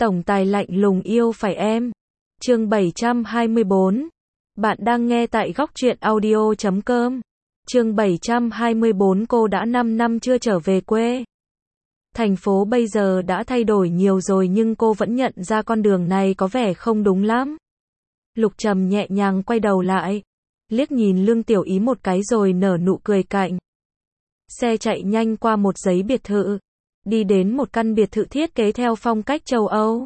Tổng tài lạnh lùng yêu phải em. Chương 724. Bạn đang nghe tại góc truyện audio.com. Chương 724. Cô đã 5 năm chưa trở về quê. Thành phố bây giờ đã thay đổi nhiều rồi nhưng cô vẫn nhận ra con đường này có vẻ không đúng lắm. Lục Trầm nhẹ nhàng quay đầu lại, liếc nhìn Lương Tiểu Ý một cái rồi nở nụ cười cạnh. Xe chạy nhanh qua một dãy biệt thự, đi đến một căn biệt thự thiết kế theo phong cách châu Âu.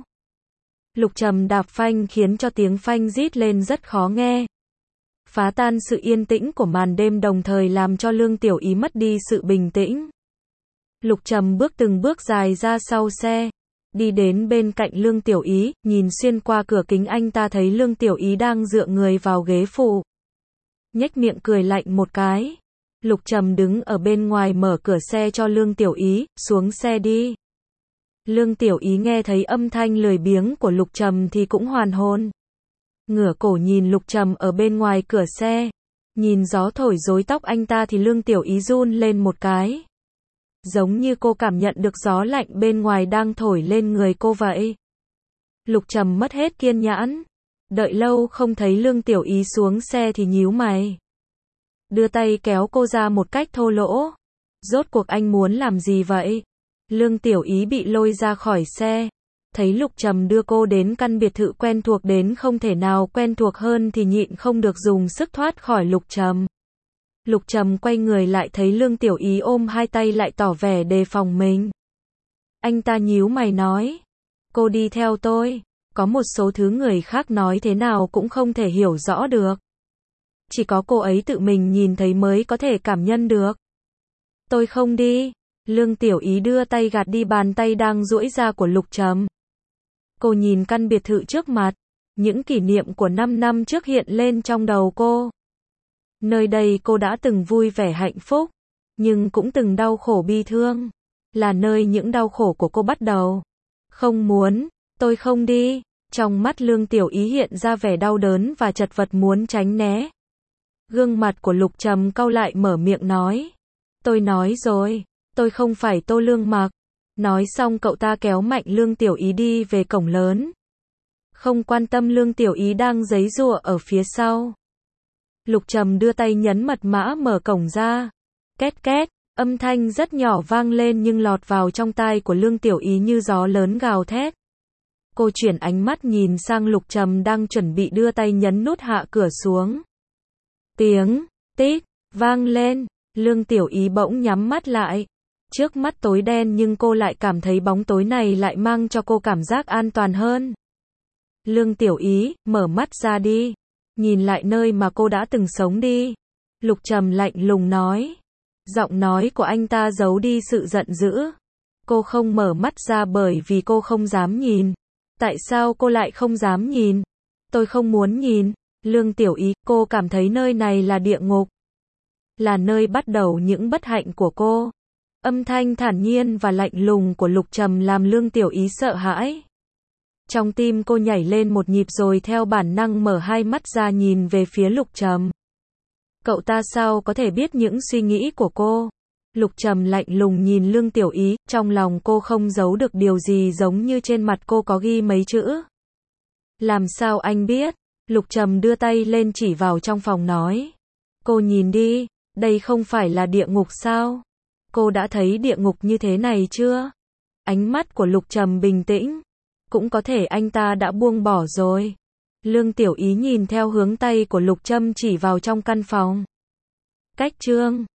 Lục Trầm đạp phanh khiến cho tiếng phanh rít lên rất khó nghe, phá tan sự yên tĩnh của màn đêm, đồng thời làm cho Lương Tiểu Ý mất đi sự bình tĩnh. Lục Trầm bước từng bước dài ra sau xe, đi đến bên cạnh Lương Tiểu Ý, nhìn xuyên qua cửa kính anh ta thấy Lương Tiểu Ý đang dựa người vào ghế phụ. Nhếch miệng cười lạnh một cái. Lục Trầm đứng ở bên ngoài mở cửa xe cho Lương Tiểu Ý, xuống xe đi. Lương Tiểu Ý nghe thấy âm thanh lười biếng của Lục Trầm thì cũng hoàn hồn. Ngửa cổ nhìn Lục Trầm ở bên ngoài cửa xe, nhìn gió thổi rối tóc anh ta thì Lương Tiểu Ý run lên một cái. Giống như cô cảm nhận được gió lạnh bên ngoài đang thổi lên người cô vậy. Lục Trầm mất hết kiên nhẫn. Đợi lâu không thấy Lương Tiểu Ý xuống xe thì nhíu mày, đưa tay kéo cô ra một cách thô lỗ. Rốt cuộc anh muốn làm gì vậy? Lương Tiểu Ý bị lôi ra khỏi xe, thấy Lục Trầm đưa cô đến căn biệt thự quen thuộc đến không thể nào quen thuộc hơn thì nhịn không được dùng sức thoát khỏi Lục Trầm. Lục Trầm quay người lại thấy Lương Tiểu Ý ôm hai tay lại tỏ vẻ đề phòng mình. Anh ta nhíu mày nói, cô đi theo tôi, có một số thứ người khác nói thế nào cũng không thể hiểu rõ được. Chỉ có cô ấy tự mình nhìn thấy mới có thể cảm nhận được. Tôi không đi. Lương Tiểu Ý đưa tay gạt đi bàn tay đang duỗi ra của Lục Trầm. Cô nhìn căn biệt thự trước mặt, những kỷ niệm của 5 năm trước hiện lên trong đầu cô. Nơi đây cô đã từng vui vẻ hạnh phúc, nhưng cũng từng đau khổ bi thương. Là nơi những đau khổ của cô bắt đầu. Không muốn, tôi không đi. Trong mắt Lương Tiểu Ý hiện ra vẻ đau đớn và chật vật muốn tránh né. Gương mặt của Lục Trầm cau lại mở miệng nói. Tôi nói rồi, tôi không phải Tô Lương Mặc. Nói xong cậu ta kéo mạnh Lương Tiểu Ý đi về cổng lớn. Không quan tâm Lương Tiểu Ý đang giãy giụa ở phía sau. Lục Trầm đưa tay nhấn mật mã mở cổng ra. Két két, âm thanh rất nhỏ vang lên nhưng lọt vào trong tai của Lương Tiểu Ý như gió lớn gào thét. Cô chuyển ánh mắt nhìn sang Lục Trầm đang chuẩn bị đưa tay nhấn nút hạ cửa xuống. Tiếng tít vang lên, Lương Tiểu Ý bỗng nhắm mắt lại. Trước mắt tối đen nhưng cô lại cảm thấy bóng tối này lại mang cho cô cảm giác an toàn hơn. Lương Tiểu Ý, mở mắt ra đi. Nhìn lại nơi mà cô đã từng sống đi. Lục Trầm lạnh lùng nói. Giọng nói của anh ta giấu đi sự giận dữ. Cô không mở mắt ra bởi vì cô không dám nhìn. Tại sao cô lại không dám nhìn? Tôi không muốn nhìn. Lương Tiểu Ý, cô cảm thấy nơi này là địa ngục. Là nơi bắt đầu những bất hạnh của cô. Âm thanh thản nhiên và lạnh lùng của Lục Trầm làm Lương Tiểu Ý sợ hãi. Trong tim cô nhảy lên một nhịp rồi theo bản năng mở hai mắt ra nhìn về phía Lục Trầm. Cậu ta sao có thể biết những suy nghĩ của cô? Lục Trầm lạnh lùng nhìn Lương Tiểu Ý, trong lòng cô không giấu được điều gì giống như trên mặt cô có ghi mấy chữ. Làm sao anh biết? Lục Trầm đưa tay lên chỉ vào trong phòng nói. Cô nhìn đi, đây không phải là địa ngục sao? Cô đã thấy địa ngục như thế này chưa? Ánh mắt của Lục Trầm bình tĩnh. Cũng có thể anh ta đã buông bỏ rồi. Lương Tiểu Ý nhìn theo hướng tay của Lục Trầm chỉ vào trong căn phòng. Cách chương